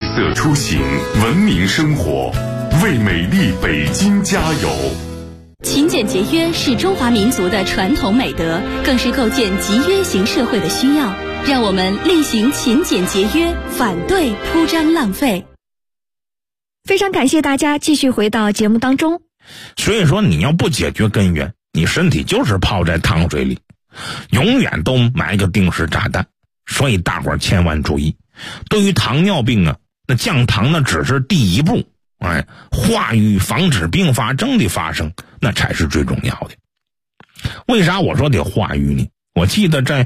色出行，文明生活，为美丽北京加油。 勤俭节约是中华民族的传统美德，更是构建集约型社会的需要。让我们厉行勤俭节约，反对铺张浪费。 非常感谢大家继续回到节目当中。 所以说，你要不解决根源，你身体就是泡在糖水里，永远都埋个定时炸弹。所以大伙儿千万注意，对于糖尿病啊，那降糖呢只是第一步，化瘀防止并发症的发生，那才是最重要的。为啥我说得化瘀呢？我记得在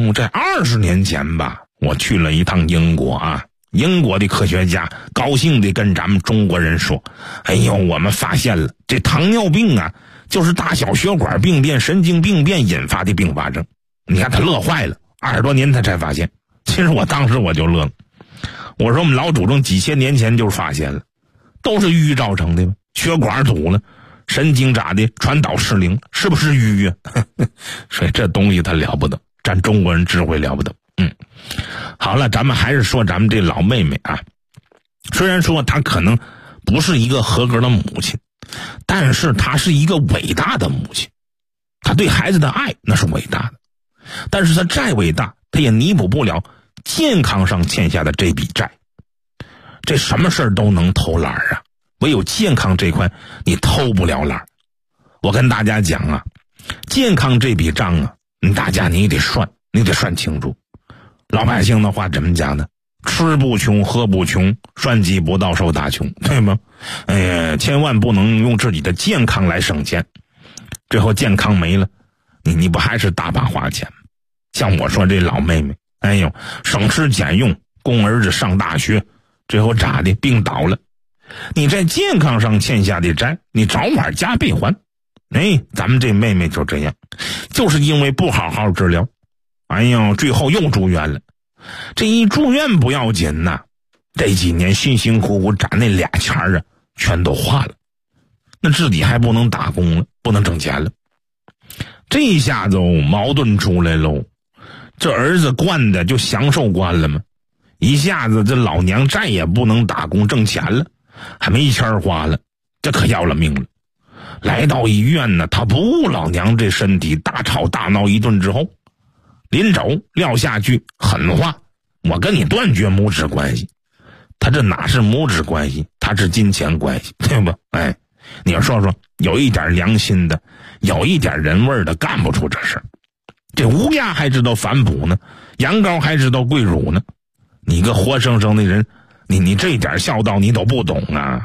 20年前吧，我去了一趟英国啊，英国的科学家高兴地跟咱们中国人说，我们发现了这糖尿病啊，就是大小血管病变、神经病变引发的并发症。你看他乐坏了，20多年他才发现。其实我当时我就乐了，我说我们老祖宗几千年前就发现了，都是瘀造成的，血管堵了，神经咋的传导失灵，是不是瘀啊？所以这东西它了不得，咱中国人智慧了不得。好了，咱们还是说咱们这老妹妹啊，虽然说她可能不是一个合格的母亲，但是她是一个伟大的母亲，她对孩子的爱那是伟大的，但是她再伟大，她也弥补不了健康上欠下的这笔债。这什么事儿都能偷懒啊，唯有健康这块你偷不了懒。我跟大家讲啊，健康这笔账啊，大家你得算清楚。老百姓的话怎么讲呢？吃不穷，喝不穷，算计不到受大穷，对吗？千万不能用自己的健康来省钱，最后健康没了，你不还是大把花钱吗？像我说这老妹妹，省吃俭用供儿子上大学，最后咋的？病倒了。你在健康上欠下的债，你早晚加倍还。咱们这妹妹就这样，就是因为不好好治疗，最后又住院了。这一住院不要紧呐，这几年辛辛苦苦攒那俩钱啊，全都花了。那自己还不能打工了，不能挣钱了。这一下子矛盾出来喽，这儿子惯的就享受惯了吗？一下子这老娘再也不能打工挣钱了，还没钱花了，这可要了命了。来到医院呢，他不顾老娘这身体，大吵大闹一顿之后，临走撂下句狠话，我跟你断绝母子关系。他这哪是母子关系，他是金钱关系，对吧？你要说有一点良心的，有一点人味的，干不出这事儿。这乌鸦还知道反哺呢，羊羔还知道跪乳呢，你个活生生的人，你这点孝道你都不懂啊！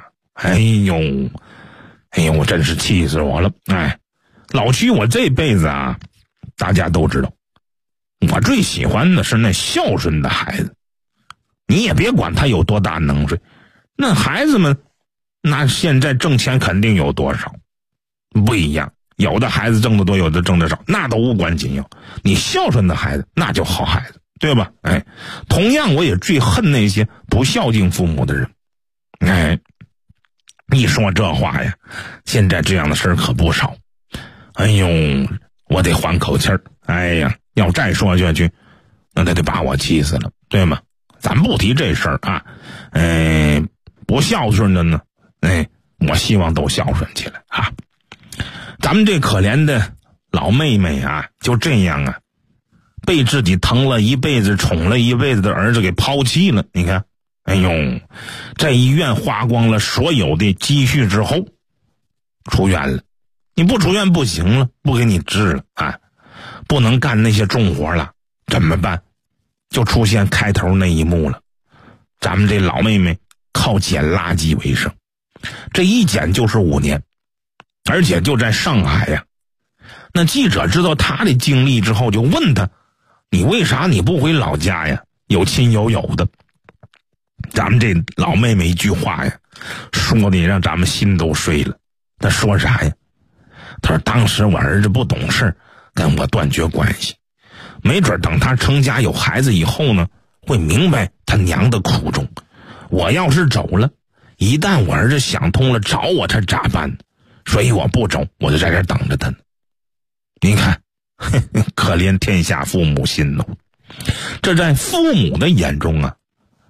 我真是气死我了！老屈我这辈子啊，大家都知道，我最喜欢的是那孝顺的孩子。你也别管他有多大能耐，那孩子们那现在挣钱肯定有多少不一样，有的孩子挣得多，有的挣得少，那都无关紧要。你孝顺的孩子那就好孩子，对吧？同样我也最恨那些不孝敬父母的人。一说这话呀，现在这样的事儿可不少。我得缓口气儿。要再说下去，那得把我气死了，对吗？咱不提这事儿啊，不孝顺的呢，我希望都孝顺起来啊。咱们这可怜的老妹妹啊，就这样啊，被自己疼了一辈子、宠了一辈子的儿子给抛弃了。你看，在医院花光了所有的积蓄之后，出院了。你不出院不行了，不给你治了啊，不能干那些重活了，怎么办？就出现开头那一幕了。咱们这老妹妹靠捡垃圾为生，这一捡就是5年，而且就在上海呀。那记者知道她的经历之后，就问她：“你为啥你不回老家呀？有亲有友的。”咱们这老妹妹一句话呀，说的让咱们心都碎了。她说啥呀？她说当时我儿子不懂事，跟我断绝关系，没准等他成家有孩子以后呢，会明白他娘的苦衷。我要是走了，一旦我儿子想通了找我，他咋办？所以我不走，我就在这等着他呢。你看，可怜天下父母心哦。这在父母的眼中啊，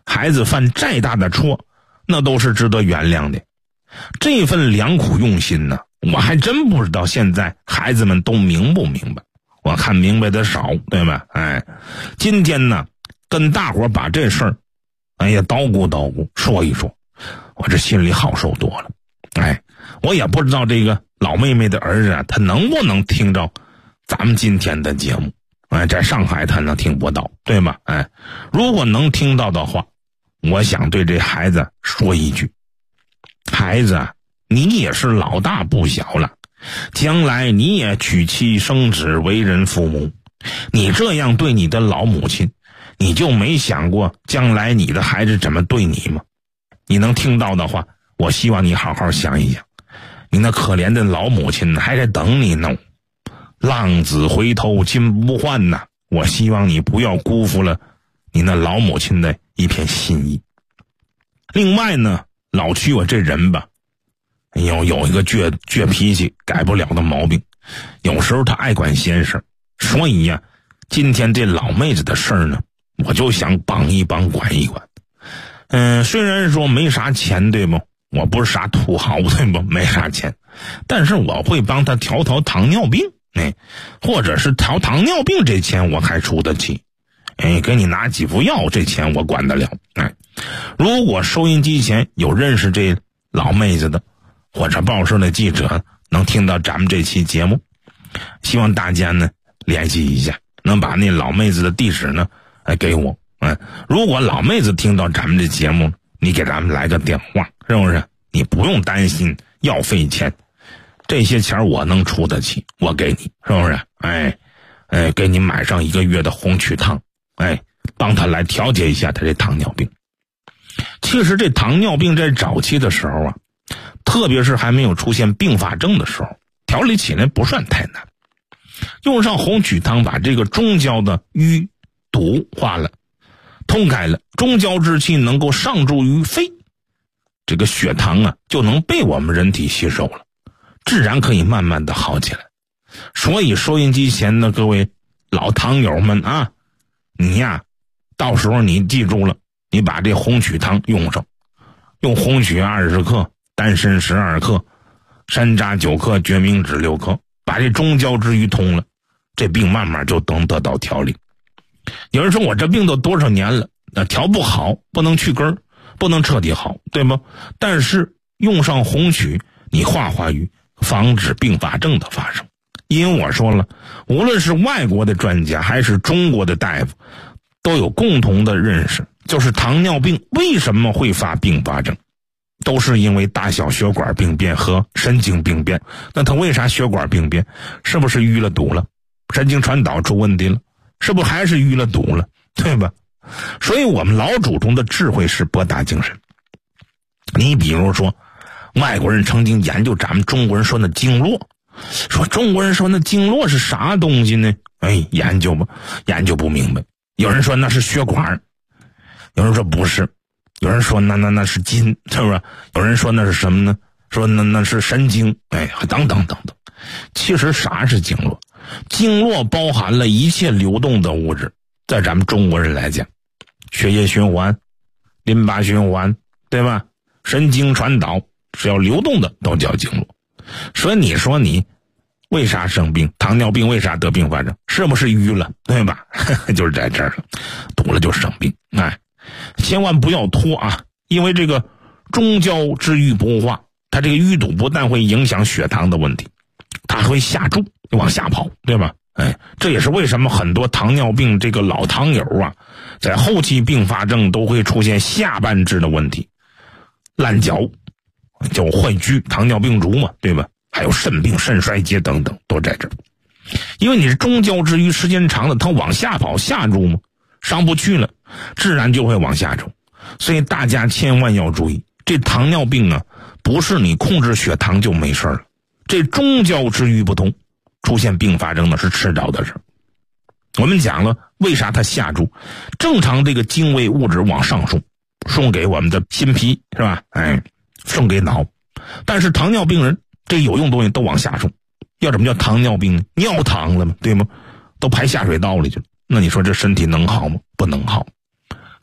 孩子犯再大的错，那都是值得原谅的。这份良苦用心呢，我还真不知道现在孩子们都明不明白。我看明白的少，对吧？今天呢，跟大伙把这事儿，叨咕说一说，我这心里好受多了。我也不知道这个老妹妹的儿子啊，他能不能听着咱们今天的节目？在上海他能听不到，对吗？如果能听到的话，我想对这孩子说一句：孩子，你也是老大不小了，将来你也娶妻生子，为人父母，你这样对你的老母亲，你就没想过将来你的孩子怎么对你吗？你能听到的话，我希望你好好想一想，你那可怜的老母亲还在等你呢。浪子回头金不换呐，我希望你不要辜负了你那老母亲的一片心意。另外呢，老屈我这人吧，有一个倔脾气改不了的毛病，有时候他爱管闲事，所以呀，今天这老妹子的事儿呢，我就想帮一帮管一管。虽然说没啥钱，对不？我不是啥土豪，对不？没啥钱，但是我会帮他调糖尿病，或者是调糖尿病这钱我还出得起，给你拿几副药这钱我管得了。如果收音机前有认识这老妹子的，或者报社的记者能听到咱们这期节目，希望大家呢联系一下，能把那老妹子的地址呢给我。如果老妹子听到咱们这节目，你给咱们来个电话，是不是？你不用担心要费钱，这些钱我能出得起，我给你，是不是？给你买上1个月的红曲汤，帮他来调节一下他这糖尿病。其实这糖尿病在早期的时候啊，特别是还没有出现并发症的时候，调理起来不算太难。用上红曲汤把这个中焦的淤堵化了，通开了，中焦之气能够上注于肺，这个血糖啊就能被我们人体吸收了，自然可以慢慢的好起来。所以收音机前的各位老糖友们啊，你呀，到时候你记住了，你把这红曲汤用上，用红曲20克，丹参12克，山楂9克，决明子6克，把这中焦之瘀通了，这病慢慢就能得到调理。有人说我这病都多少年了，调不好，不能去根儿，不能彻底好，对吗？但是用上红曲，你化瘀，防止并发症的发生。因为我说了，无论是外国的专家还是中国的大夫，都有共同的认识，就是糖尿病为什么会发并发症，都是因为大小血管病变和神经病变。那他为啥血管病变？是不是淤了堵了？神经传导出问题了？是不是还是淤了堵了？对吧？所以我们老祖宗的智慧是博大精深。你比如说，外国人曾经研究咱们中国人说那经络，说中国人说那经络是啥东西呢？研究吧，研究不明白。有人说那是血管，有人说不是，有人说那是筋，是不是？有人说那是什么呢？说那是神经，等等。其实啥是经络？经络包含了一切流动的物质，在咱们中国人来讲，血液循环、淋巴循环，对吧？神经传导，只要流动的都叫经络。所以你说你为啥生病？糖尿病为啥得并发症？是不是淤了，对吧？就是在这儿了，堵了就生病。千万不要拖啊！因为这个中焦之瘀不化，它这个淤堵不但会影响血糖的问题，它还会下注往下跑，对吧？这也是为什么很多糖尿病这个老糖友啊，在后期并发症都会出现下半肢的问题，烂脚叫坏疽，糖尿病足嘛，对吧？还有肾病、肾衰竭等等都在这儿。因为你是中焦之瘀时间长了，它往下跑，下注嘛，上不去了，自然就会往下走。所以大家千万要注意，这糖尿病啊，不是你控制血糖就没事了，这中焦之瘀不通，出现并发症呢是迟早的事。我们讲了为啥它下注，正常这个精微物质往上送给我们的心脾，是吧？送给脑，但是糖尿病人这有用东西都往下送，要怎么叫糖尿病呢？尿糖了吗？对吗？都排下水道里去了，那你说这身体能好吗？不能好。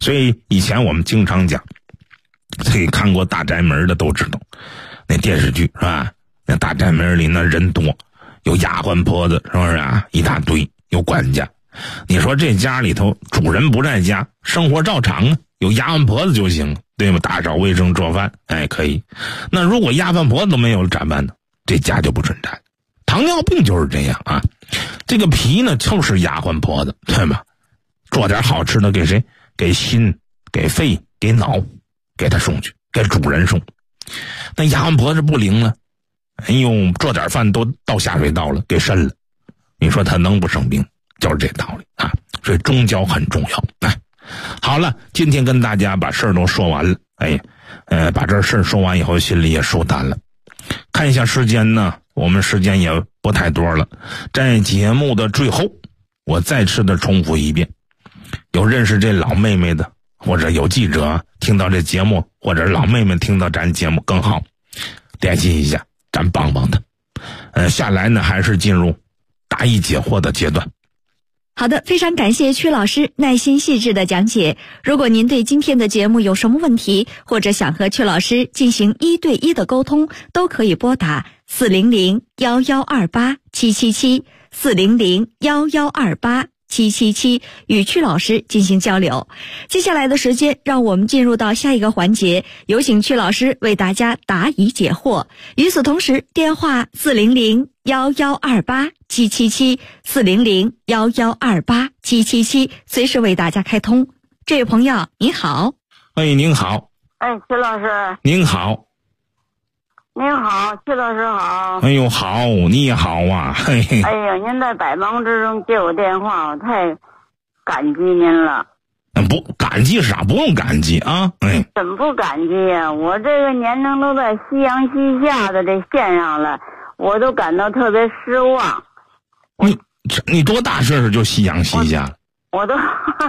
所以以前我们经常讲，这个看过《大宅门》的都知道，那电视剧是吧？那大宅门里那人多，有丫鬟婆子，是不是啊？一大堆，有管家。你说这家里头主人不在家，生活照常啊，有丫鬟婆子就行，对吗？打扫卫生做饭，哎，可以。那如果丫鬟婆子都没有了咋办呢？这家就不存在。糖尿病就是这样啊，这个脾呢就是丫鬟婆子，对吧？做点好吃的给谁？给心，给肺，给脑，给他送去，给主人送。那丫鬟婆子不灵了，哎呦，做点饭都到下水道了，给渗了。你说他能不生病？就是这道理啊。所以中焦很重要。哎，好了，今天跟大家把事儿都说完了。哎，把这事儿说完以后，心里也舒坦了。看一下时间呢，我们时间也不太多了。在节目的最后，我再次的重复一遍，有认识这老妹妹的，或者有记者听到这节目，或者老妹妹听到咱节目更好，联系一下，咱帮帮她。下来呢还是进入答疑解惑的阶段。 好的，非常感谢曲老师耐心细致的讲解。如果您对今天的节目有什么问题，或者想和曲老师进行1对1的沟通，都可以拨打400-1128-777 400-1128-777与曲老师进行交流。接下来的时间，让我们进入到下一个环节，有请曲老师为大家答疑解惑。与此同时，电话400-1128-777 400-1128-777随时为大家开通。这位朋友您好。 哎，您好。 哎，曲老师。 您好。 您好，曲老师好。 哎呦，好，你也好啊。嘿嘿。 哎呀，您在百忙之中接我电话，我太感激您了。 不感激啥？不用感激啊。哎， 怎么不感激呀？我这个年龄都在夕阳西下的这线上了，我都感到特别失望。 你多大岁数就夕阳西下了？ 我都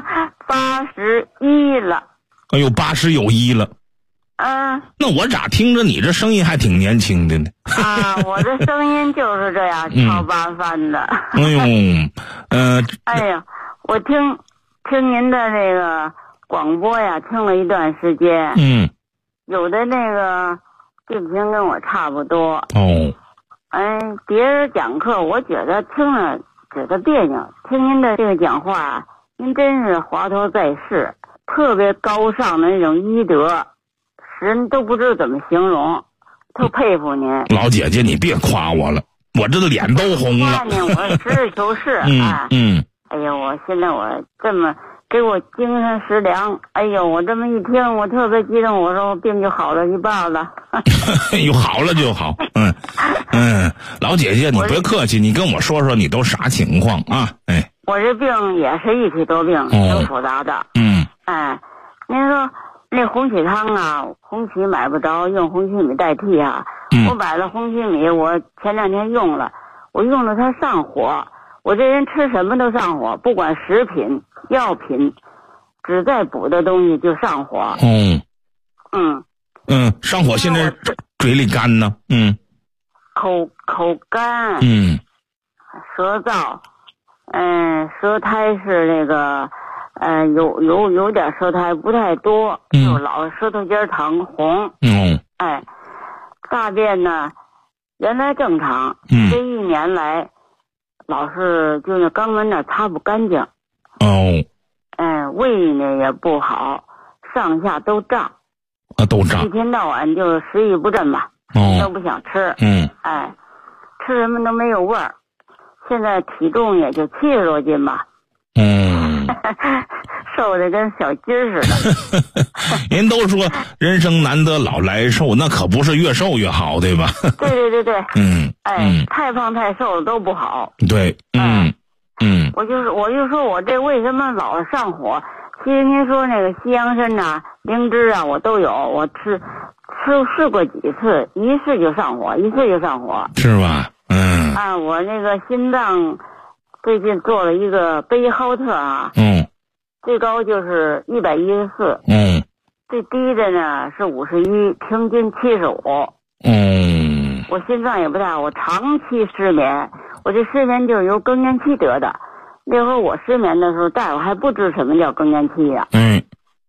81了。 哎呦，80有1了。那我咋听着你这声音还挺年轻的呢？ 啊，我这声音就是这样超八番的。 哎呦， 哎呀，我听您的这个广播呀，听了一段时间。有的那个病情跟我差不多。 哦。 别人讲课，我觉得听了觉得别扭。听您的这个讲话，您真是华佗在世，特别高尚的那种医德。人都不知道怎么形容，特佩服您。 老姐姐，你别夸我了，我这脸都红了。 夸您，我实事求是。哎呀，我现在我这么给我精神食粮，哎呦，我这么一听，我特别激动，我说我病就好了一半了。 有好了就好。老姐姐，你别客气，你跟我说说你都啥情况啊？ 我这病也是一体多病，挺复杂的。您说。那红曲汤啊，红曲买不着，用红曲米代替啊。我买了红曲米，我前2天用了，我用了它上火。我这人吃什么都上火，不管食品、药品，只在补的东西就上火。 上火，现在嘴里干呢。 口干。舌燥。舌苔是那个。有点舌苔，不太多，就老舌头尖疼红。大便呢，原来正常，这1年来，老是就那肛门那擦不干净。胃呢也不好，上下都胀。 都胀。 一天到晚就食欲不振吧，都不想吃。吃什么都没有味儿。现在体重也就70多斤吧。瘦的跟小鸡似的。 人都说人生难得老来瘦，那可不是越瘦越好，对吧？ 对。太胖太瘦都不好。 对。 我就说我这为什么老上火？其实您说那个西洋参呐、灵芝啊，我都有，我试过几次，一试就上火， 是吧？ 我那个心脏最近做了一个贝浩特啊。最高就是114。最低的呢是51，平均75。我心脏也不大，我长期失眠，我这失眠就是由更年期得的。那会儿我失眠的时候，大夫还不知什么叫更年期呀。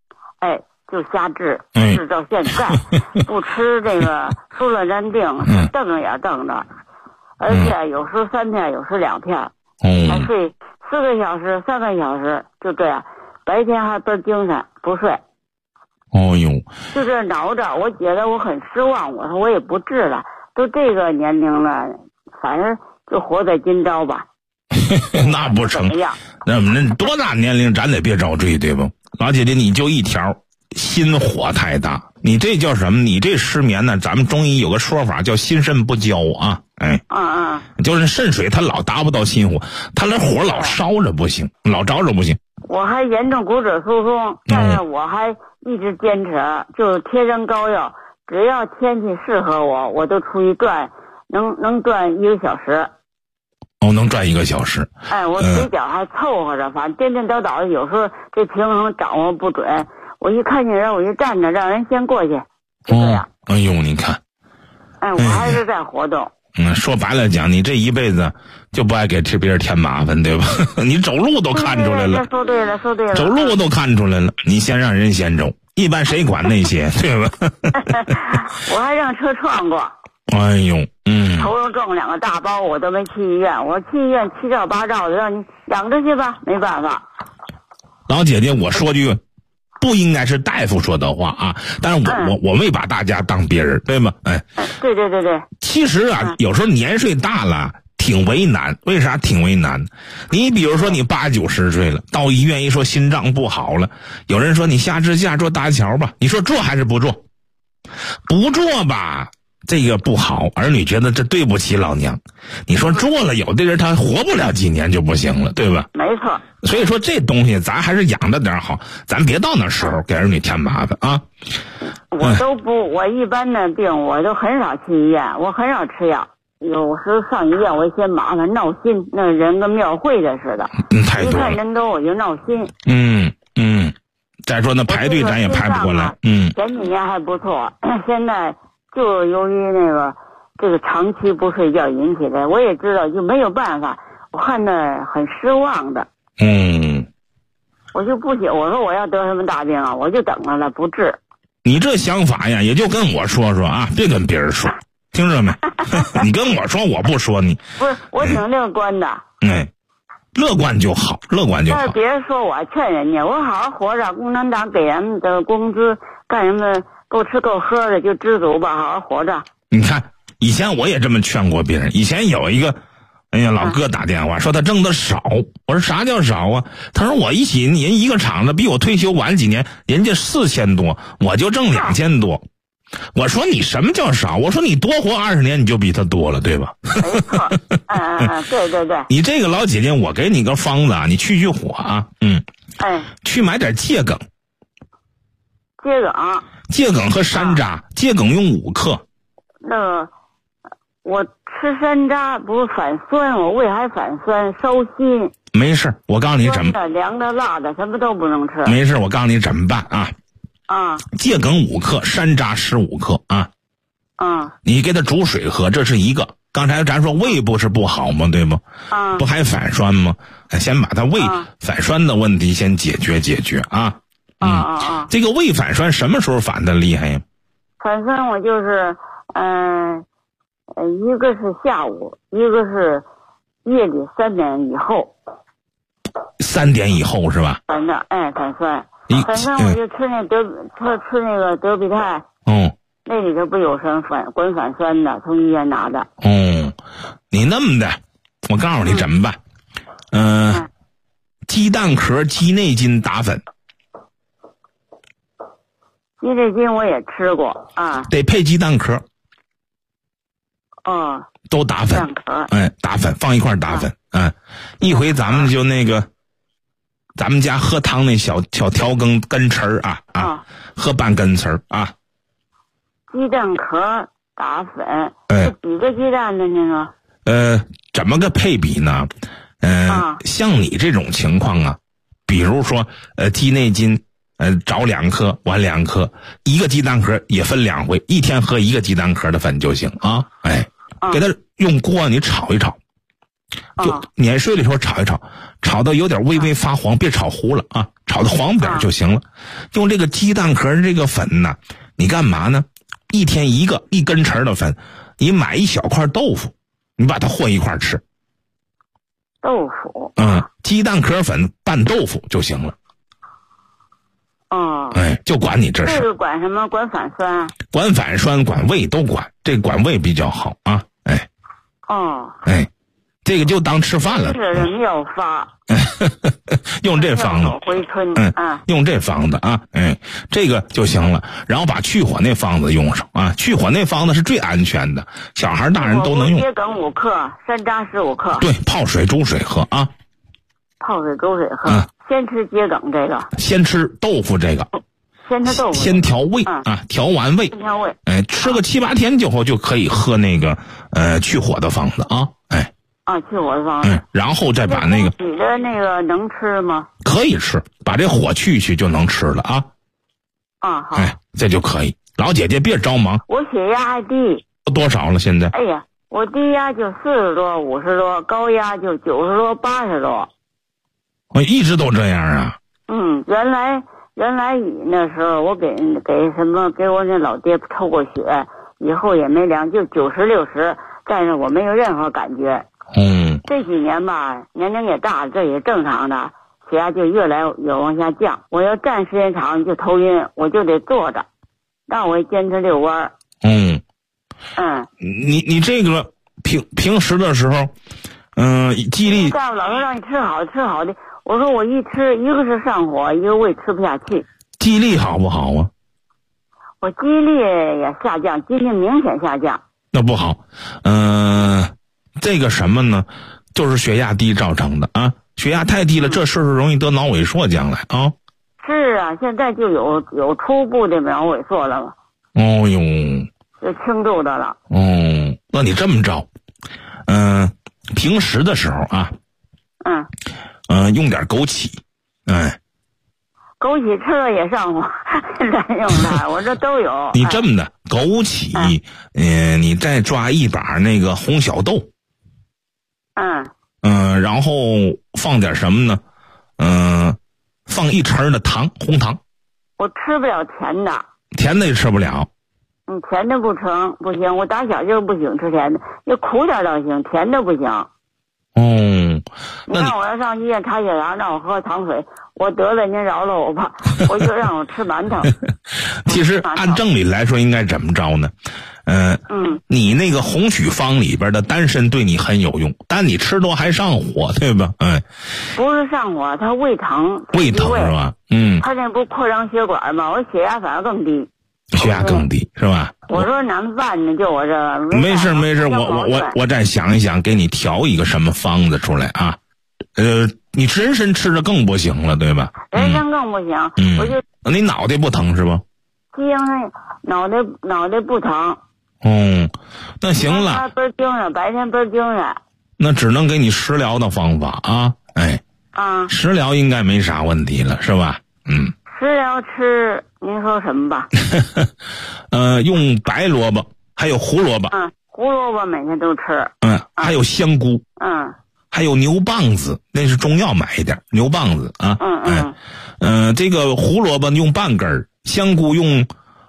就瞎治，治到现在，不吃这个舒乐丹定，瞪也瞪着，而且有时3片，有时2片，还睡4个小时、3个小时，就这样，白天还倍儿精神，不睡。 哦呦， 就这挠着，我觉得我很失望，我说我也不治了，都这个年龄了，反正就活在今朝吧。 那不成，那多大年龄咱得别着追，对不？老姐姐，你就一条，心火太大，你这叫什么？你这失眠呢？咱们中医有个说法叫心肾不交啊，就是肾水它老达不到心火，它那火老烧着不行，老着着不行。 我还严重骨质疏松，但是我还一直坚持，就贴上膏药，只要天气适合我都出去转，能转1个小时。 能转1个小时。 我腿脚还凑合着，反正颠颠倒倒的，有时候这平衡掌握不准，我一看见人我就站着，让人先过去，就这样。 哎呦，你看， 我还是在活动。 说白了讲，你这一辈子就不爱给别人添麻烦，对吧？你走路都看出来了。 说对了。 走路都看出来了，你先让人先走，一般谁管那些，对吧？ 我还让车撞过。 哎呦， 头上撞2个大包，我都没去医院。我去医院7照8照的，让你养着去吧，没办法。 老姐姐，我说句不应该是大夫说的话啊，但是我没把大家当别人，对吗？ 对。 其实啊，有时候年岁大了挺为难，为啥挺为难？你比如说你80、90岁了，到医院一说心脏不好了，有人说你下支架做搭桥吧，你说做还是不做？不做吧。这个不好，儿女觉得这对不起老娘。你说做了，有的人他活不了几年就不行了，对吧？ 没错。 所以说这东西咱还是养着点好，咱别到那时候给儿女添麻烦啊。 我一般的病我都很少去医院，我很少吃药。有时候上医院我嫌麻烦闹心，那人跟庙会的似的。 太多了。 一看人多我就闹心。 再说那排队咱也排不过来。 前几年还不错，现在就由于这个长期不睡觉引起的，我也知道就没有办法，我看着很失望的。我就不行，我说我要得什么大病啊，我就等着了，不治。 你这想法呀，也就跟我说说啊，别跟别人说，听着没？你跟我说，我不说你。 不是，我挺乐观的。 乐观就好，乐观就好。 但是别人说我劝人家，我好好活着，共产党给人们的工资干什么够吃够喝的就知足吧，好好活着。 你看，以前我也这么劝过别人。以前有一个，老哥打电话说他挣的少，我说啥叫少啊？他说我人一个厂子比我退休晚几年，人家4000多，我就挣2000多。我说你什么叫少？我说你多活20年你就比他多了，对吧？ 没错。对。 你这个老姐姐，我给你个方子啊，你去火啊，去买点桔梗。桔梗和山楂，桔梗用5克。 我吃山楂不是反酸，我胃还反酸，烧心。 没事，我告诉你怎么。 凉的、辣的，什么都不能吃。 没事，我告诉你怎么办啊？桔梗5克，山楂15克啊。你给它煮水喝，这是一个。刚才咱说胃不是不好吗？对吗？不还反酸吗？先把它胃反酸的问题先解决啊。这个胃反酸什么时候反的厉害呀？ 反酸我就是一个是下午，一个是夜里3点以后。 3点以后是吧？ 反正反酸。反正我就吃那个德必泰，那里头不有什么管反酸的，从医院拿的。 你那么的，我告诉你怎么办？鸡蛋壳鸡内金打粉。 鸡内金我也吃过啊， 得配鸡蛋壳。都打粉。打粉放一块打粉。一回咱们就咱们家喝汤那小条根丝儿喝半根丝儿啊。 鸡蛋壳打粉，几个鸡蛋的那个？怎么个配比呢？像你这种情况啊，比如说鸡内金，找2颗，晚2颗，一个鸡蛋壳也分2回，一天喝1个鸡蛋壳的粉就行啊。给它用锅你炒一炒， 就碾碎了以后炒一炒，炒到有点微微发黄，别炒糊了啊，炒到黄点就行了。用这个鸡蛋壳这个粉呢，你干嘛呢？一天一根匙的粉，你买一小块豆腐，你把它和一块吃。 豆腐？ 鸡蛋壳粉拌豆腐就行了。就管你这事。 这个管什么？管反酸？ 管反酸，管胃都管，这管胃比较好啊。这个就当吃饭了。 是妙法。 用这方子。 回春。 用这方子啊，这个就行了。然后把去火那方子用上啊，去火那方子是最安全的，小孩大人都能用。 桔梗5克，山楂15克。 对，泡水煮水喝啊。 泡水煮水喝。先吃桔梗这个。 先吃豆腐这个。 先吃豆腐。 先调胃调完胃。 先调胃。 吃个7、8天之后就可以喝那个去火的方子啊。 去火的方子。 然后再把那个。 你的那个能吃吗？ 可以吃，把这火去就能吃了啊。 好。 这就可以。老姐姐别着忙。 我血压还低。 多少了现在？ 哎呀，我低压就40多、50多，高压就90多、80多。 我一直都这样啊。 原来那时候我给我那老爹抽过血，以后也没量，就90、60，但是我没有任何感觉。这几年吧，年龄也大了，这也正常的，血压就越来越往下降。我要站时间长就头晕，我就得坐着，但我也坚持遛弯。 你这个平时的时候，记忆力。 大夫老说让你吃好的，我说我一吃，一个是上火，一个胃吃不下去。 记忆力好不好啊？ 我记忆力也下降，记忆力明显下降。 那不好。这个什么呢？就是血压低造成的啊。血压太低了，这事容易得脑萎缩将来啊。 是啊，现在就有初步的脑萎缩了嘛。就轻度的了。 那你这么着，平时的时候啊，用点枸杞， 枸杞吃了也上火，现在用它，我这都有。 你这么的，枸杞，你再抓一把那个红小豆，然后放点什么呢？放1匙的糖，红糖。 我吃不了甜的。 甜的也吃不了。 甜的不行，我打小就不喜欢吃甜的，要苦点倒行，甜的不行。你看我要上医院查血压，让我喝糖水，我得了您饶了我吧，我就让我吃馒头。 其实按正理来说应该怎么着呢？你那个红曲方里边的丹参对你很有用，但你吃多还上火，对吧？ 不是上火，它胃疼。 胃疼是吧？ 它那不扩张血管吗？我血压反而更低。 血压更低是吧？ 我说哪么办呢？就我这没事，我再想一想，给你调一个什么方子出来啊？你人参吃的更不行了，对吧？ 人参更不行。我就你脑袋不疼是吧？ 精神，脑袋不疼。 那行了。 倍儿精神，白天倍儿精神。 那只能给你食疗的方法啊。食疗应该没啥问题了，是吧？ 食疗吃，您说什么吧？ 用白萝卜，还有胡萝卜。 胡萝卜每天都吃。 还有香菇。还有牛蒡子，那是中药买一点牛蒡子啊。这个胡萝卜用半根，香菇用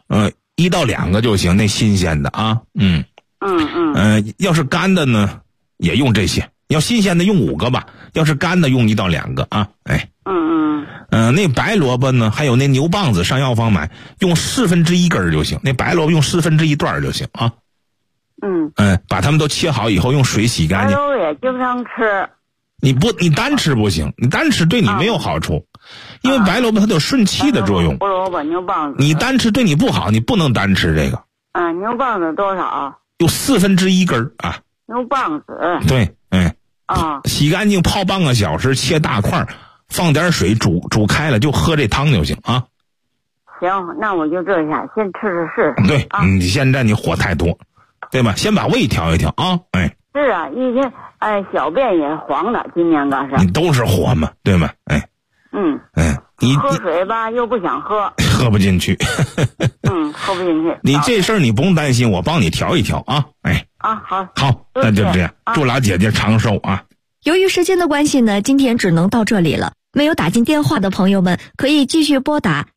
1到2个就行，那新鲜的啊。要是干的呢，也用这些。要新鲜的用5个吧，要是干的用1到2个啊。那白萝卜呢，还有那牛蒡子，上药房买，用1/4根就行。那白萝卜用1/4段就行啊。把它们都切好以后，用水洗干净。 白萝卜也经常吃。 你单吃不行，你单吃对你没有好处，因为白萝卜它有顺气的作用。 胡萝卜、牛蒡子。 你单吃对你不好，你不能单吃这个。 牛蒡子多少？ 有1/4根啊。 牛蒡子。 对，洗干净，泡半个小时，切大块，放点水煮开了，就喝这汤就行啊。 行，那我就这下先吃试试。 对，你现在你火太多，对吧？先把胃调一调啊。 是啊，一天小便也黄的，今年刚上。 你都是火嘛，对吗？你喝水吧又不想喝， 喝不进去。 喝不进去。 你这事儿你不用担心，我帮你调一调啊。 好， 那就这样。祝老姐姐长寿啊。 由于时间的关系呢，今天只能到这里了。没有打进电话的朋友们，可以继续拨打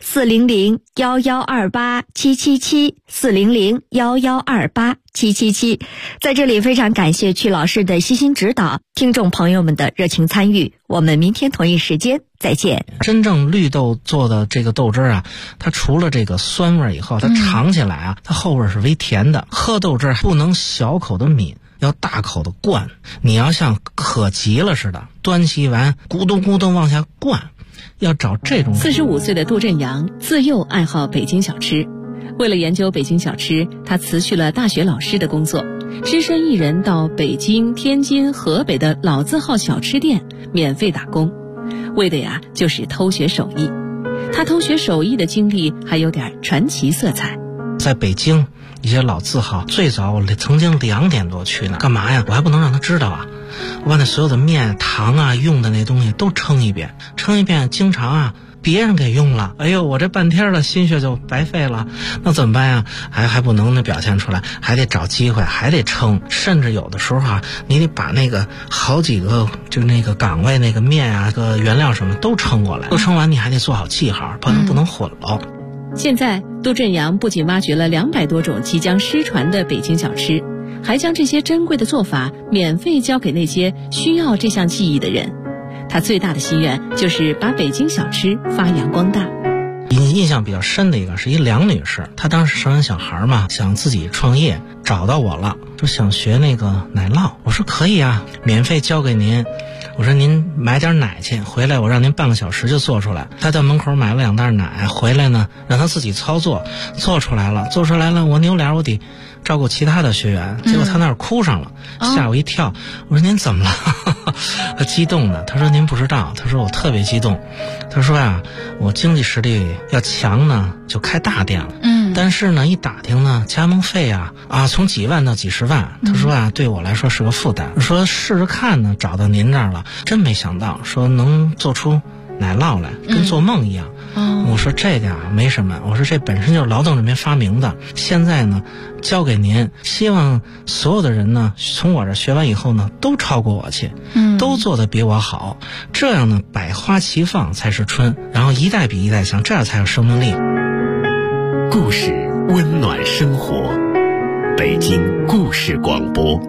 400-1128-777，400-1128-777。在这里非常感谢曲老师的悉心指导，听众朋友们的热情参与。我们明天同一时间再见。 真正绿豆做的这个豆汁啊，它除了这个酸味以后，它尝起来啊，它后味是微甜的。喝豆汁不能小口的抿，要大口的灌，你要像渴急了似的，端起碗咕咚咕咚往下灌，要找这种。 45岁的杜振阳自幼爱好北京小吃，为了研究北京小吃，他辞去了大学老师的工作，只身一人到北京、天津、河北的老字号小吃店免费打工，为的呀就是偷学手艺。他偷学手艺的经历还有点传奇色彩。 在北京一些老字号，最早我曾经2点多去呢，干嘛呀？我还不能让他知道啊！我把那所有的面、糖啊、用的那东西都称一遍，经常啊别人给用了，哎呦，我这半天的心血就白费了，那怎么办呀？还不能表现出来，还得找机会，还得称，甚至有的时候啊，你得把那个好几个就那个岗位那个面啊、个原料什么都称过来，都称完你还得做好记号，不能混了。 现在杜振阳不仅挖掘了200多种即将失传的北京小吃，还将这些珍贵的做法免费教给那些需要这项技艺的人。他最大的心愿就是把北京小吃发扬光大。 印象比较深的一个是一梁女士，她当时生完小孩嘛，想自己创业，找到我了，说想学那个奶酪。我说可以啊，免费教给您。我说您买点奶去，回来我让您半个小时就做出来。他到门口买了2袋奶，回来呢让他自己操作，做出来了。我扭脸我得照顾其他的学员，结果他那儿哭上了，吓我一跳。我说您怎么了？他激动的，他说您不知道，他说我特别激动。他说呀，我经济实力要强呢，就开大店了。但是呢，一打听呢，加盟费啊从几万到几十万。他说啊，对我来说是个负担。说试试看呢，找到您这儿了，真没想到说能做出奶酪来，跟做梦一样。我说这个没什么，我说这本身就是劳动人民发明的，现在呢交给您，希望所有的人呢从我这学完以后呢都超过我去，都做得比我好，这样呢百花齐放才是春，然后一代比一代强，这样才有生命力。 故事温暖生活，北京故事广播。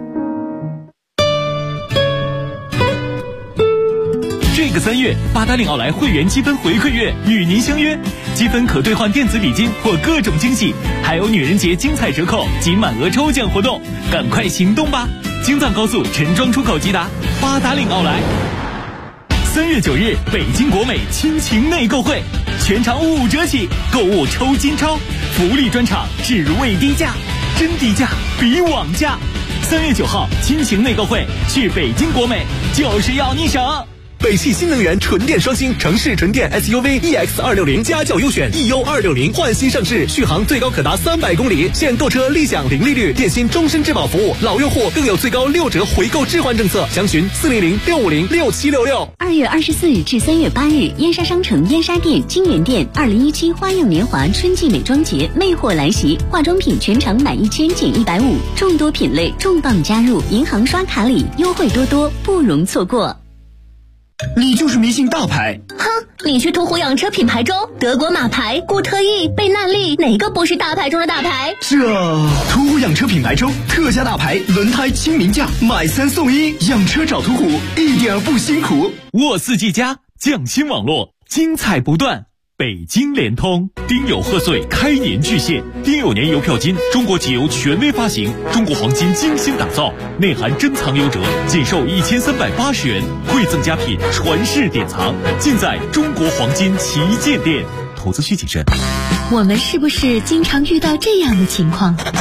这个3月，880奥莱会员积分回馈月与您相约，积分可兑换电子礼金或各种惊喜，还有女人节精彩折扣及满额抽奖活动，赶快行动吧！京藏高速陈庄出口即达880奥莱。3月9日，北京国美亲情内购会，全场5折起，购物抽金钞，福利专场只为低价，真低价比网价。3月9号，亲情内购会，去北京国美就是要你省。 北汽新能源纯电双星城市纯电 SUV EX260家轿优选 EU260 焕新上市，续航最高可达300公里，现购车立享零利率，电信终身质保服务，老用户更有最高6折回购置换政策，详询400-650-6766。 2月24日至3月8日，燕莎商城燕莎店、金源店2017花样年华春季美妆节魅惑来袭，化妆品全场买1000减150，众多品类重磅加入，银行刷卡礼优惠多多，不容错过。 你就是迷信大牌。 哼，你去途虎养车品牌中，德国马牌、固特异、贝纳利，哪个不是大牌中的大牌？ 途虎养车品牌中特价大牌轮胎亲民价，买3送1，养车找途虎一点不辛苦。 沃4G+匠心网络，精彩不断。北京联通丁酉贺岁开年巨献，丁酉年邮票金，中国集邮权威发行，中国黄金精心打造，内含珍藏优折，仅售1380元，馈赠佳品，传世典藏，尽在中国黄金旗舰店。投资需谨慎。 我们是不是经常遇到这样的情况？ 儿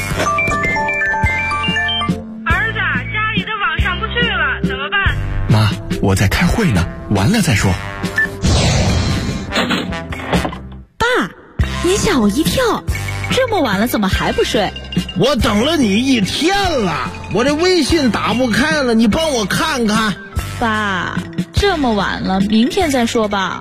子，家里的网上不去了，怎么办？ 妈，我在开会呢，完了再说。 你吓我一跳，这么晚了怎么还不睡？ 我等了你1天了，我这微信打不开了，你帮我看看。 爸，这么晚了，明天再说吧。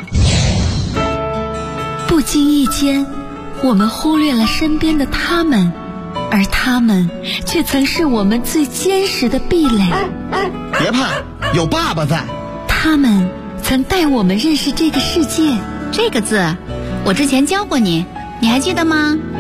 不经意间，我们忽略了身边的他们，而他们却曾是我们最坚实的壁垒。 别怕， 有爸爸在。 他们曾带我们认识这个世界。 这个字，我之前教过你，你还记得吗？